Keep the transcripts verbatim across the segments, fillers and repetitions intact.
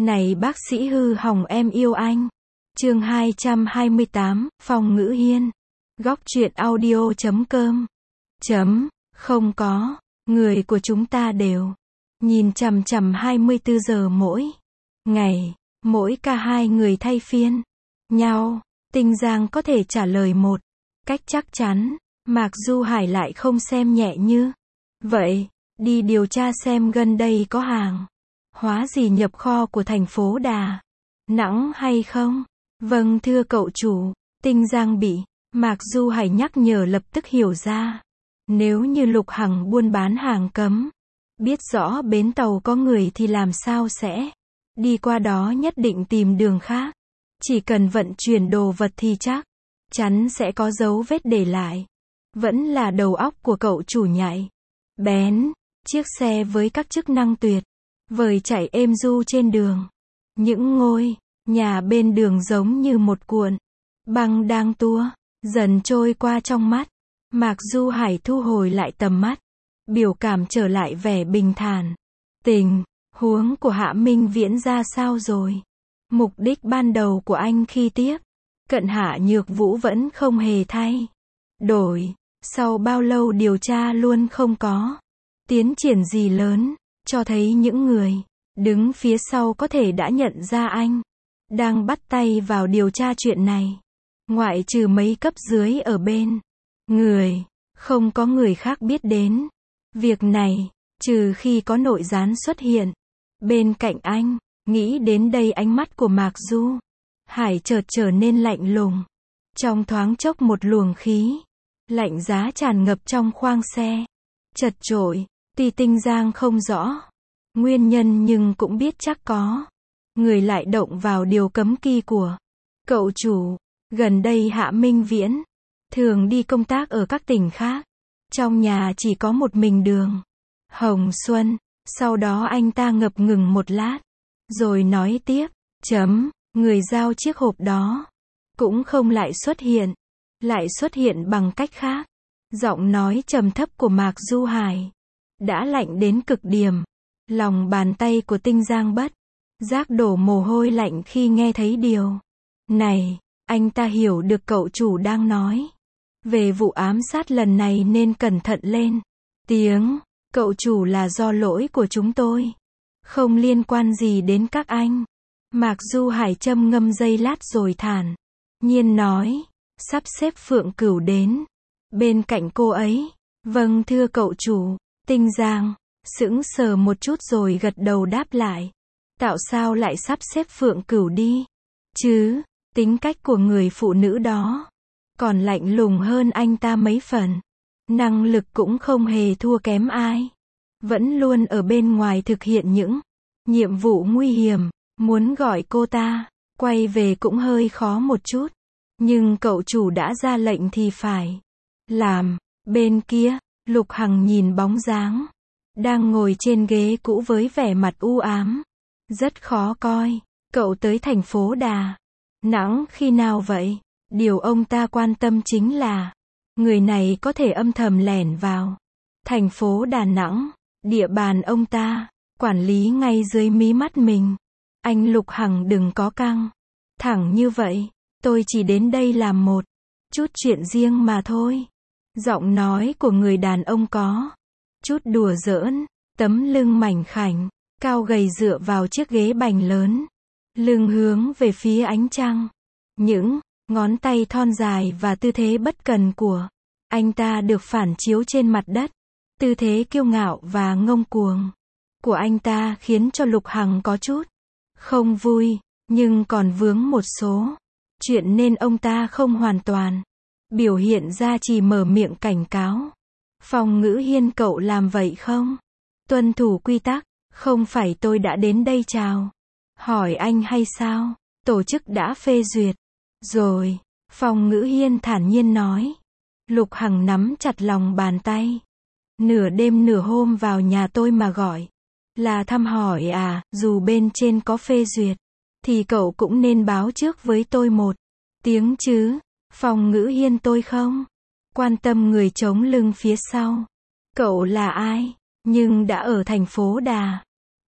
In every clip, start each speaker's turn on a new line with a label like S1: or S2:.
S1: Này bác sĩ hư hỏng em yêu anh. Chương hai trăm hai mươi tám, Phong Ngữ Hiên. Góc truyện audio chấm com. Chấm, không có, người của chúng ta đều nhìn chằm chằm hai mươi tư giờ mỗi ngày, mỗi ca hai người thay phiên nhau. Tinh Giang có thể trả lời một cách chắc chắn, Mạc Du Hải lại không xem nhẹ như vậy. Đi điều tra xem gần đây có hàng hóa gì nhập kho của thành phố Đà Nẵng hay không? Vâng thưa cậu chủ. Tinh Giang bị Mạc Du Hải nhắc nhở lập tức hiểu ra. Nếu như Lục Hằng buôn bán hàng cấm, biết rõ bến tàu có người thì làm sao sẽ đi qua đó, nhất định tìm đường khác. Chỉ cần vận chuyển đồ vật thì chắc chắn sẽ có dấu vết để lại. Vẫn là đầu óc của cậu chủ nhạy bén. Chiếc xe với các chức năng tuyệt vời chạy êm du trên đường. Những ngôi nhà bên đường giống như một cuộn băng đang tua dần trôi qua trong mắt. Mạc Du Hải thu hồi lại tầm mắt, biểu cảm trở lại vẻ bình thản. Tình huống của Hạ Minh Viễn ra sao rồi? Mục đích ban đầu của anh khi tiếp cận Hạ Nhược Vũ vẫn không hề thay đổi. Sau bao lâu điều tra luôn không có tiến triển gì lớn, cho thấy những người đứng phía sau có thể đã nhận ra anh đang bắt tay vào điều tra chuyện này. Ngoại trừ mấy cấp dưới ở bên người, không có người khác biết đến việc này, trừ khi có nội gián xuất hiện bên cạnh anh. Nghĩ đến đây ánh mắt của Mạc Du Hải chợt trở nên lạnh lùng. Trong thoáng chốc một luồng khí lạnh giá tràn ngập trong khoang xe. Chật chội, tuy Tinh Giang không rõ nguyên nhân nhưng cũng biết chắc có người lại động vào điều cấm kỵ của cậu chủ. Gần đây Hạ Minh Viễn thường đi công tác ở các tỉnh khác. Trong nhà chỉ có một mình Đường Hồng Xuân. Sau đó anh ta ngập ngừng một lát, rồi nói tiếp. Chấm, người giao chiếc hộp đó cũng không lại xuất hiện. Lại xuất hiện bằng cách khác. Giọng nói trầm thấp của Mạc Du Hải đã lạnh đến cực điểm. Lòng bàn tay của Tinh Giang bất giác đổ mồ hôi lạnh khi nghe thấy điều này. Anh ta hiểu được cậu chủ đang nói về vụ ám sát lần này nên cẩn thận lên tiếng. Cậu chủ là do lỗi của chúng tôi, không liên quan gì đến các anh. Mạc Du Hải châm ngâm giây lát rồi thản nhiên nói. Sắp xếp Phượng Cửu đến bên cạnh cô ấy. Vâng thưa cậu chủ. Tinh Giang sững sờ một chút rồi gật đầu đáp lại. Tạo sao lại sắp xếp Phượng Cửu đi chứ? Tính cách của người phụ nữ đó còn lạnh lùng hơn anh ta mấy phần. Năng lực cũng không hề thua kém ai. Vẫn luôn ở bên ngoài thực hiện những nhiệm vụ nguy hiểm. Muốn gọi cô ta quay về cũng hơi khó một chút. Nhưng cậu chủ đã ra lệnh thì phải làm. Bên kia, Lục Hằng nhìn bóng dáng đang ngồi trên ghế cũ với vẻ mặt u ám, rất khó coi. Cậu tới thành phố Đà Nẵng khi nào vậy? Điều ông ta quan tâm chính là người này có thể âm thầm lẻn vào thành phố Đà Nẵng. Địa bàn ông ta quản lý ngay dưới mí mắt mình. Anh Lục Hằng đừng có căng thẳng như vậy. Tôi chỉ đến đây làm một chút chuyện riêng mà thôi. Giọng nói của người đàn ông có chút đùa giỡn. Tấm lưng mảnh khảnh cao gầy dựa vào chiếc ghế bành lớn, lưng hướng về phía ánh trăng. Những ngón tay thon dài và tư thế bất cần của anh ta được phản chiếu trên mặt đất. Tư thế kiêu ngạo và ngông cuồng của anh ta khiến cho Lục Hằng có chút không vui, nhưng còn vướng một số chuyện nên ông ta không hoàn toàn biểu hiện ra, chỉ mở miệng cảnh cáo. Phong Ngữ Hiên, cậu làm vậy không tuân thủ quy tắc. Không phải tôi đã đến đây chào hỏi anh hay sao? Tổ chức đã phê duyệt rồi, Phong Ngữ Hiên thản nhiên nói. Lục Hằng nắm chặt lòng bàn tay. Nửa đêm nửa hôm vào nhà tôi mà gọi là thăm hỏi à? Dù bên trên có phê duyệt thì cậu cũng nên báo trước với tôi một tiếng chứ. Phong Ngữ Hiên, tôi không quan tâm người chống lưng phía sau cậu là ai, nhưng đã ở thành phố Đà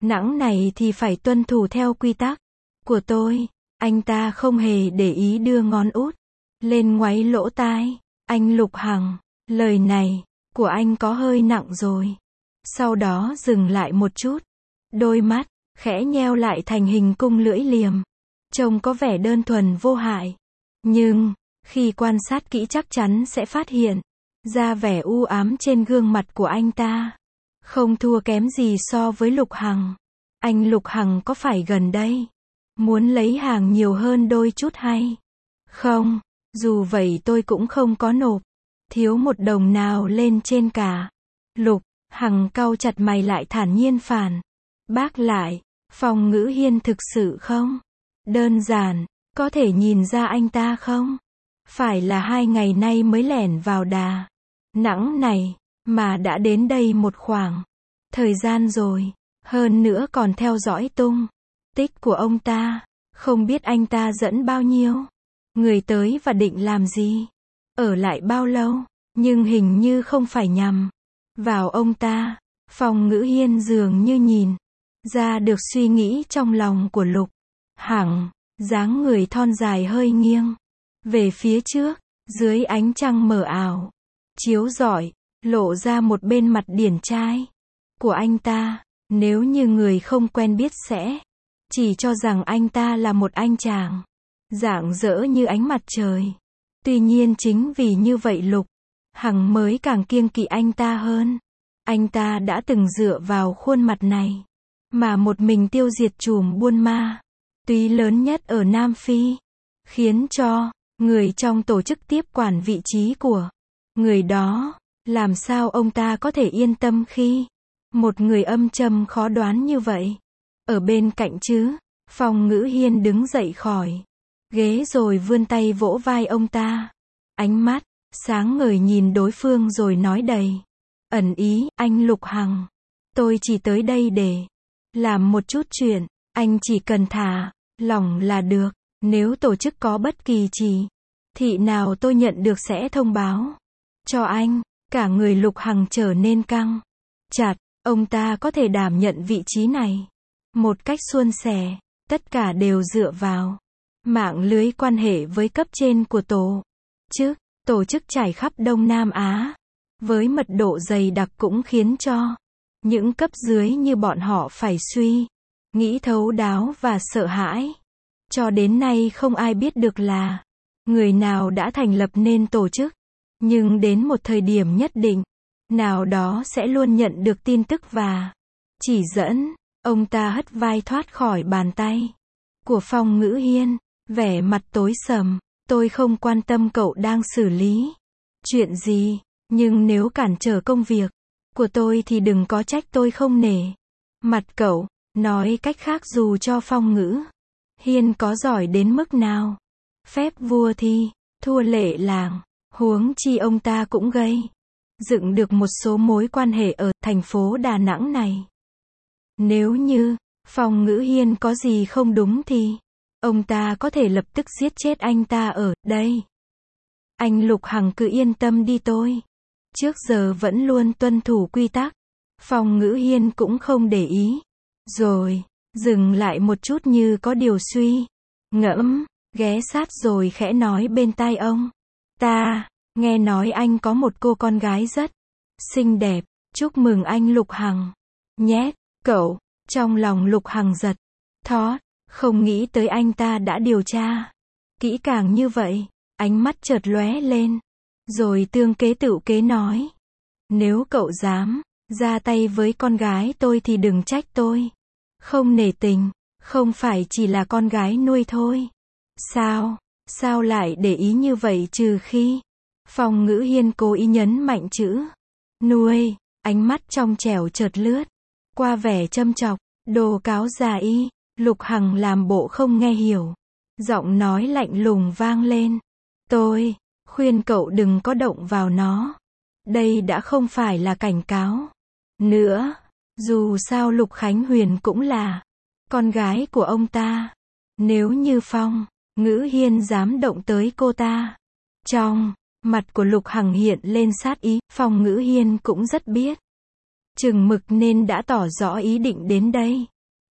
S1: Nẵng này thì phải tuân thủ theo quy tắc của tôi. Anh ta không hề để ý đưa ngón út lên ngoáy lỗ tai. Anh Lục Hằng, lời này của anh có hơi nặng rồi. Sau đó dừng lại một chút. Đôi mắt khẽ nheo lại thành hình cung lưỡi liềm. Trông có vẻ đơn thuần vô hại. Nhưng, khi quan sát kỹ chắc chắn sẽ phát hiện ra vẻ u ám trên gương mặt của anh ta. Không thua kém gì so với Lục Hằng. Anh Lục Hằng có phải gần đây muốn lấy hàng nhiều hơn đôi chút hay không? Dù vậy tôi cũng không có nộp thiếu một đồng nào lên trên cả. Lục Hằng cau chặt mày lại thản nhiên phản bác lại. Phong Ngữ Hiên thực sự không đơn giản, có thể nhìn ra anh ta không phải là hai ngày nay mới lẻn vào Đà Nẵng này, mà đã đến đây một khoảng thời gian rồi. Hơn nữa còn theo dõi tung tích của ông ta. Không biết anh ta dẫn bao nhiêu người tới và định làm gì, ở lại bao lâu. Nhưng hình như không phải nhằm vào ông ta. Phong Ngữ Hiên dường như nhìn ra được suy nghĩ trong lòng của Lục Hằng. Dáng người thon dài hơi nghiêng về phía trước, dưới ánh trăng mờ ảo chiếu rọi, lộ ra một bên mặt điển trai của anh ta. Nếu như người không quen biết sẽ chỉ cho rằng anh ta là một anh chàng rạng rỡ như ánh mặt trời. Tuy nhiên chính vì như vậy Lục Hằng mới càng kiêng kỵ anh ta hơn. Anh ta đã từng dựa vào khuôn mặt này mà một mình tiêu diệt chùm buôn ma túy lớn nhất ở Nam Phi, khiến cho người trong tổ chức tiếp quản vị trí của người đó. Làm sao ông ta có thể yên tâm khi một người âm trầm khó đoán như vậy ở bên cạnh chứ? Phong Ngữ Hiên đứng dậy khỏi ghế rồi vươn tay vỗ vai ông ta. Ánh mắt sáng ngời nhìn đối phương rồi nói đầy ẩn ý. Anh Lục Hằng, tôi chỉ tới đây để làm một chút chuyện. Anh chỉ cần thả lỏng là được. Nếu tổ chức có bất kỳ chỉ thị nào tôi nhận được sẽ thông báo cho anh. Cả người Lục Hằng trở nên căng chặt. Ông ta có thể đảm nhận vị trí này một cách suôn sẻ. Tất cả đều dựa vào mạng lưới quan hệ với cấp trên của tổ chức. Tổ chức trải khắp Đông Nam Á với mật độ dày đặc cũng khiến cho những cấp dưới như bọn họ phải suy nghĩ thấu đáo và sợ hãi. Cho đến nay không ai biết được là người nào đã thành lập nên tổ chức. Nhưng đến một thời điểm nhất định nào đó sẽ luôn nhận được tin tức và chỉ dẫn. Ông ta hất vai thoát khỏi bàn tay của Phong Ngữ Hiên, vẻ mặt tối sầm. Tôi không quan tâm cậu đang xử lý chuyện gì, nhưng nếu cản trở công việc của tôi thì đừng có trách tôi không nể mặt cậu. Nói cách khác, dù cho Phong Ngữ Hiên có giỏi đến mức nào, phép vua thì thua lệ làng. Huống chi ông ta cũng gây dựng được một số mối quan hệ ở thành phố Đà Nẵng này. Nếu như Phong Ngữ Hiên có gì không đúng thì ông ta có thể lập tức giết chết anh ta ở đây. Anh Lục Hằng cứ yên tâm đi, tôi trước giờ vẫn luôn tuân thủ quy tắc. Phong Ngữ Hiên cũng không để ý, rồi dừng lại một chút như có điều suy ngẫm, ghé sát rồi khẽ nói bên tai ông ta. Nghe nói anh có một cô con gái rất xinh đẹp. Chúc mừng anh Lục Hằng nhé, cậu. Trong lòng Lục Hằng giật thót, không nghĩ tới anh ta đã điều tra kỹ càng như vậy. Ánh mắt chợt lóe lên, rồi tương kế tựu kế nói: nếu cậu dám ra tay với con gái tôi thì đừng trách tôi không nể tình. Không phải chỉ là con gái nuôi thôi sao? Sao lại để ý như vậy? Trừ khi Phong Ngữ Hiên cố ý nhấn mạnh chữ nuôi. Ánh mắt trong trẻo chợt lướt qua vẻ châm chọc. Đồ cáo già y. Lục Hằng làm bộ không nghe hiểu, giọng nói lạnh lùng vang lên: tôi khuyên cậu đừng có động vào nó. Đây đã không phải là cảnh cáo nữa. Dù sao Lục Khánh Huyền cũng là con gái của ông ta. Nếu như Phong Ngữ Hiên dám động tới cô ta. Trong mặt của Lục Hằng hiện lên sát ý. Phong Ngữ Hiên cũng rất biết chừng mực nên đã tỏ rõ ý định đến đây.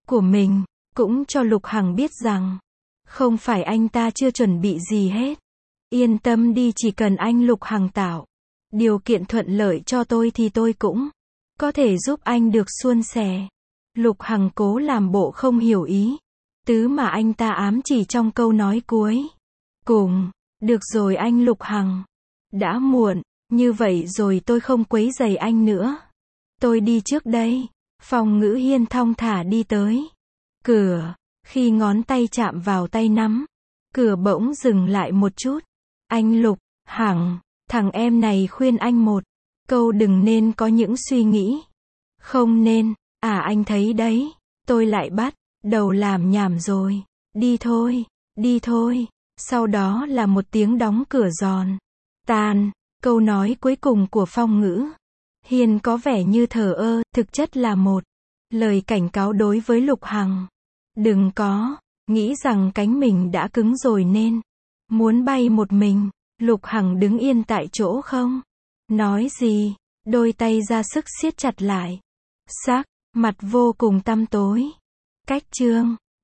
S1: của mình, cũng cho Lục Hằng biết rằng, không phải anh ta chưa chuẩn bị gì hết. Yên tâm đi, chỉ cần anh Lục Hằng tạo điều kiện thuận lợi cho tôi thì tôi cũng có thể giúp anh được suôn sẻ. Lục Hằng cố làm bộ không hiểu ý tứ mà anh ta ám chỉ trong câu nói cuối cùng. Được rồi anh Lục Hằng. Đã muộn, như vậy rồi tôi không quấy rầy anh nữa. Tôi đi trước đây. Phong Ngữ Hiên thong thả đi tới cửa. Khi ngón tay chạm vào tay nắm cửa bỗng dừng lại một chút. Anh Lục Hằng, thằng em này khuyên anh một câu đừng nên có những suy nghĩ không nên. À anh thấy đấy, tôi lại bắt đầu làm nhảm rồi. Đi thôi, đi thôi. Sau đó là một tiếng đóng cửa giòn tan. Câu nói cuối cùng của Phong Ngữ Hiên có vẻ như thờ ơ, thực chất là một lời cảnh cáo đối với Lục Hằng. Đừng có nghĩ rằng cánh mình đã cứng rồi nên muốn bay một mình. Lục Hằng đứng yên tại chỗ không nói gì, đôi tay ra sức siết chặt lại. Sắc mặt vô cùng tăm tối. Cách chương